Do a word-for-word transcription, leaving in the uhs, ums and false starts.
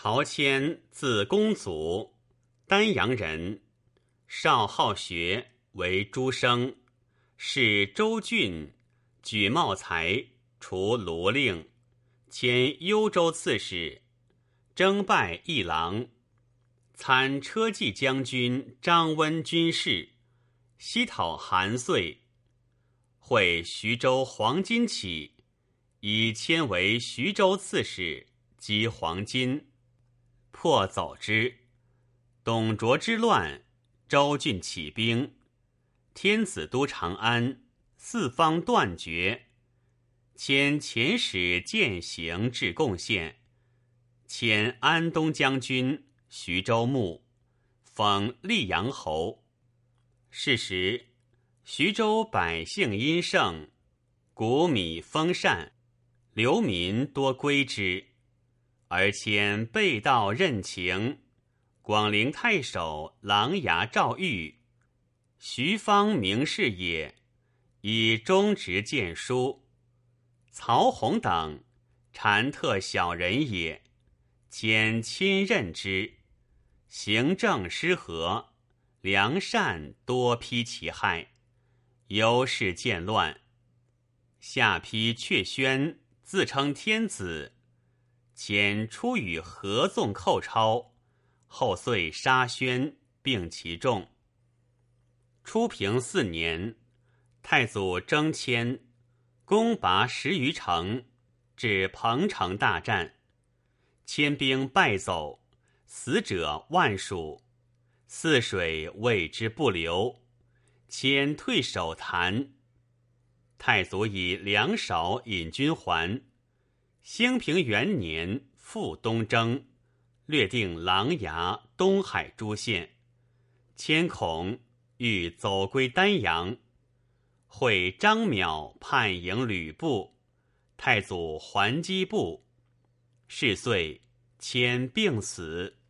陶谦，字公祖，丹阳人，少好学，为诸生，是州郡，举茂才，除卢令，迁幽州刺史，征拜议郎，参车骑将军张温军事，西讨韩遂，会徐州黄巾起，以迁为徐州刺史，积黄巾，破走之。董卓之乱，州郡起兵，天子都长安，四方断绝，迁遣使践行至贡献，迁安东将军、徐州牧，封溧阳侯。是时，徐州百姓殷盛，谷米丰善，流民多归之，而迁被盗任情、广陵太守琅琊赵玉、徐方名士也，以忠直谏书。曹洪等谗特小人也，兼亲任之，行政失和，良善多披其害，忧事渐乱。下邳阙宣自称天子，遣出与合纵寇超，后遂杀宣，并其众。初平四年，太祖征迁，攻拔十余城，至彭城大战，迁兵败走，死者万数，泗水为之不流，迁退守坛。太祖以粮少引军还。兴平元年，复东征，略定琅琊、东海诸县，迁孔欲走归丹阳，会张邈叛迎吕布，太祖还击部，是岁迁病死。